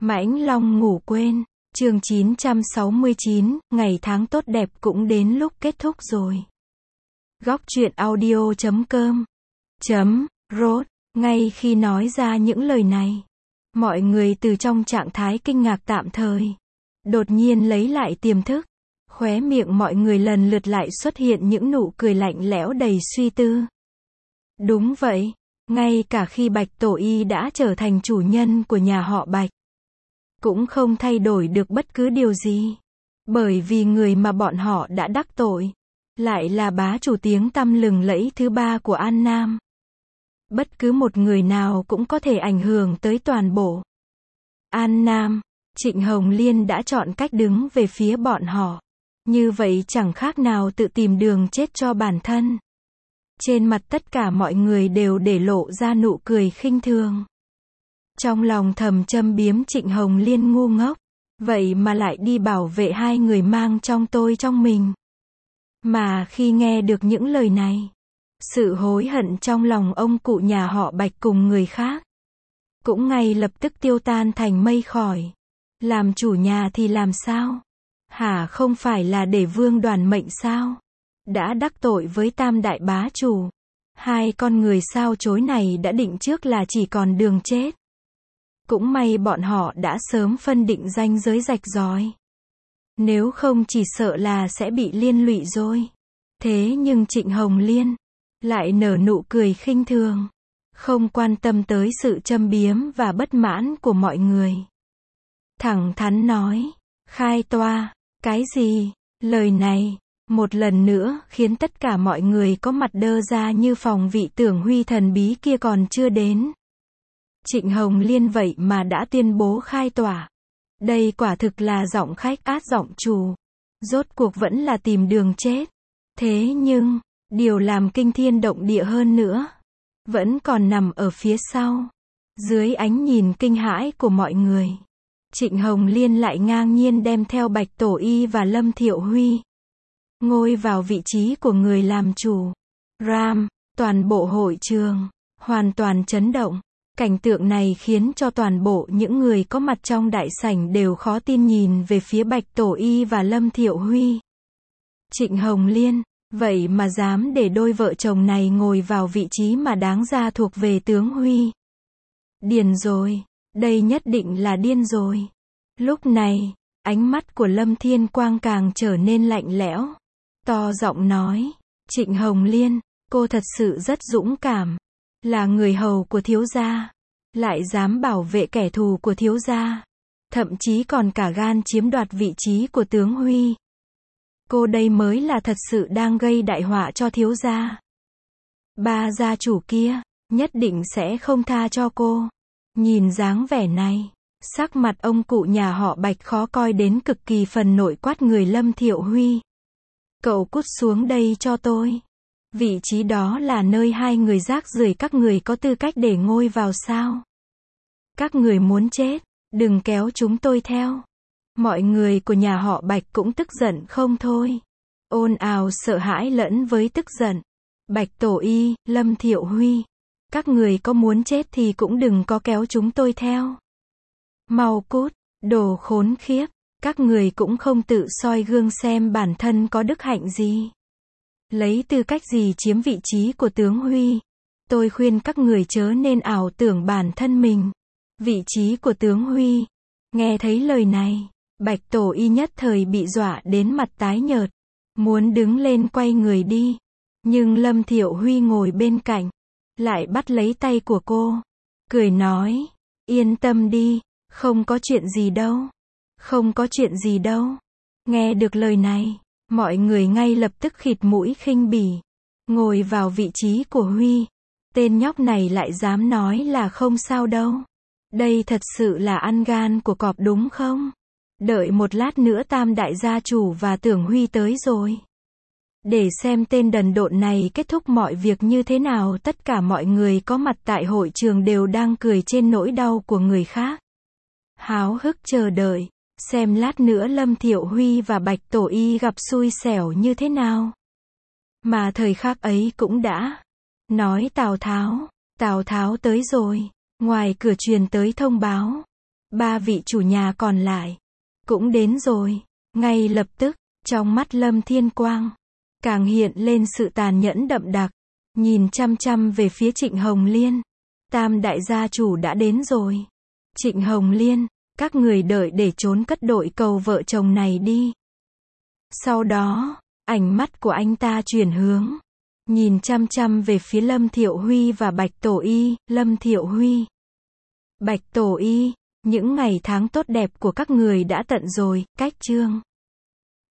Mãnh Long ngủ quên. Chương 969, ngày tháng tốt đẹp cũng đến lúc kết thúc rồi. Góc truyện audio.com .rốt. Ngay khi nói ra những lời này, mọi người từ trong trạng thái kinh ngạc tạm thời, đột nhiên lấy lại tiềm thức. Khóe miệng mọi người lần lượt lại xuất hiện những nụ cười lạnh lẽo đầy suy tư. Đúng vậy, ngay cả khi Bạch Tổ Y đã trở thành chủ nhân của nhà họ Bạch, cũng không thay đổi được bất cứ điều gì. Bởi vì người mà bọn họ đã đắc tội, lại là bá chủ tiếng tăm lừng lẫy thứ ba của An Nam. Bất cứ một người nào cũng có thể ảnh hưởng tới toàn bộ An Nam. Trịnh Hồng Liên đã chọn cách đứng về phía bọn họ. Như vậy chẳng khác nào tự tìm đường chết cho bản thân. Trên mặt tất cả mọi người đều để lộ ra nụ cười khinh thường. Trong lòng thầm châm biếm Trịnh Hồng Liên ngu ngốc. Vậy mà lại đi bảo vệ hai người mang trong tôi trong mình. Mà khi nghe được những lời này, sự hối hận trong lòng ông cụ nhà họ Bạch cùng người khác cũng ngay lập tức tiêu tan thành mây khói. Làm chủ nhà thì làm sao? Hả, không phải là để vương đoàn mệnh sao? Đã đắc tội với tam đại bá chủ. Hai con người sao chối này đã định trước là chỉ còn đường chết. Cũng may bọn họ đã sớm phân định ranh giới rạch ròi. Nếu không chỉ sợ là sẽ bị liên lụy rồi. Thế nhưng Trịnh Hồng Liên lại nở nụ cười khinh thường, không quan tâm tới sự châm biếm và bất mãn của mọi người. Thẳng thắn nói, khai toa, cái gì? Lời này, một lần nữa, khiến tất cả mọi người có mặt đơ ra như phòng vị tưởng Huy thần bí kia còn chưa đến. Trịnh Hồng Liên vậy mà đã tuyên bố khai tỏa. Đây quả thực là giọng khách át giọng chủ. Rốt cuộc vẫn là tìm đường chết. Thế nhưng, điều làm kinh thiên động địa hơn nữa, vẫn còn nằm ở phía sau. Dưới ánh nhìn kinh hãi của mọi người, Trịnh Hồng Liên lại ngang nhiên đem theo Bạch Tổ Y và Lâm Thiệu Huy ngồi vào vị trí của người làm chủ. Ram, toàn bộ hội trường hoàn toàn chấn động. Cảnh tượng này khiến cho toàn bộ những người có mặt trong đại sảnh đều khó tin nhìn về phía Bạch Tổ Y và Lâm Thiệu Huy. Trịnh Hồng Liên, vậy mà dám để đôi vợ chồng này ngồi vào vị trí mà đáng ra thuộc về tướng Huy. Điên rồi, đây nhất định là điên rồi. Lúc này, ánh mắt của Lâm Thiên Quang càng trở nên lạnh lẽo. To giọng nói, Trịnh Hồng Liên, cô thật sự rất dũng cảm. Là người hầu của thiếu gia, lại dám bảo vệ kẻ thù của thiếu gia, thậm chí còn cả gan chiếm đoạt vị trí của tướng Huy. Cô đây mới là thật sự đang gây đại họa cho thiếu gia. Ba gia chủ kia, nhất định sẽ không tha cho cô. Nhìn dáng vẻ này, sắc mặt ông cụ nhà họ Bạch khó coi đến cực kỳ, phần nội quát người Lâm Thiệu Huy. Cậu cút xuống đây cho tôi. Vị trí đó là nơi hai người rác rưởi các người có tư cách để ngôi vào sao? Các người muốn chết, đừng kéo chúng tôi theo. Mọi người của nhà họ Bạch cũng tức giận không thôi. Ồn ào sợ hãi lẫn với tức giận. Bạch Tổ Y, Lâm Thiệu Huy, các người có muốn chết thì cũng đừng có kéo chúng tôi theo. Mau cút, đồ khốn khiếp, các người cũng không tự soi gương xem bản thân có đức hạnh gì. Lấy tư cách gì chiếm vị trí của tướng Huy? Tôi khuyên các người chớ nên ảo tưởng bản thân mình. Vị trí của tướng Huy. Nghe thấy lời này, Bạch Tổ Y nhất thời bị dọa đến mặt tái nhợt, muốn đứng lên quay người đi. Nhưng Lâm Thiệu Huy ngồi bên cạnh, lại bắt lấy tay của cô, cười nói, yên tâm đi, không có chuyện gì đâu. Không có chuyện gì đâu. Nghe được lời này, mọi người ngay lập tức khịt mũi khinh bỉ. Ngồi vào vị trí của Huy. Tên nhóc này lại dám nói là không sao đâu. Đây thật sự là ăn gan của cọp đúng không? Đợi một lát nữa tam đại gia chủ và tưởng Huy tới rồi. Để xem tên đần độn này kết thúc mọi việc như thế nào. Tất cả mọi người có mặt tại hội trường đều đang cười trên nỗi đau của người khác. Háo hức chờ đợi, xem lát nữa Lâm Thiệu Huy và Bạch Tổ Y gặp xui xẻo như thế nào. Mà thời khắc ấy cũng đã nói Tào Tháo tới rồi. Ngoài cửa truyền tới thông báo, Ba vị chủ nhà còn lại cũng đến rồi. Ngay lập tức, trong mắt Lâm Thiên Quang càng hiện lên sự tàn nhẫn đậm đặc, nhìn chăm chăm về phía Trịnh Hồng Liên. Tam đại gia chủ đã đến rồi. Trịnh Hồng Liên, các người đợi để trốn cất đội cầu vợ chồng này đi. Sau đó, ánh mắt của anh ta chuyển hướng, nhìn chăm chăm về phía Lâm Thiệu Huy và Bạch Tổ Y. Lâm Thiệu Huy, Bạch Tổ Y, những ngày tháng tốt đẹp của các người đã tận rồi, cách chương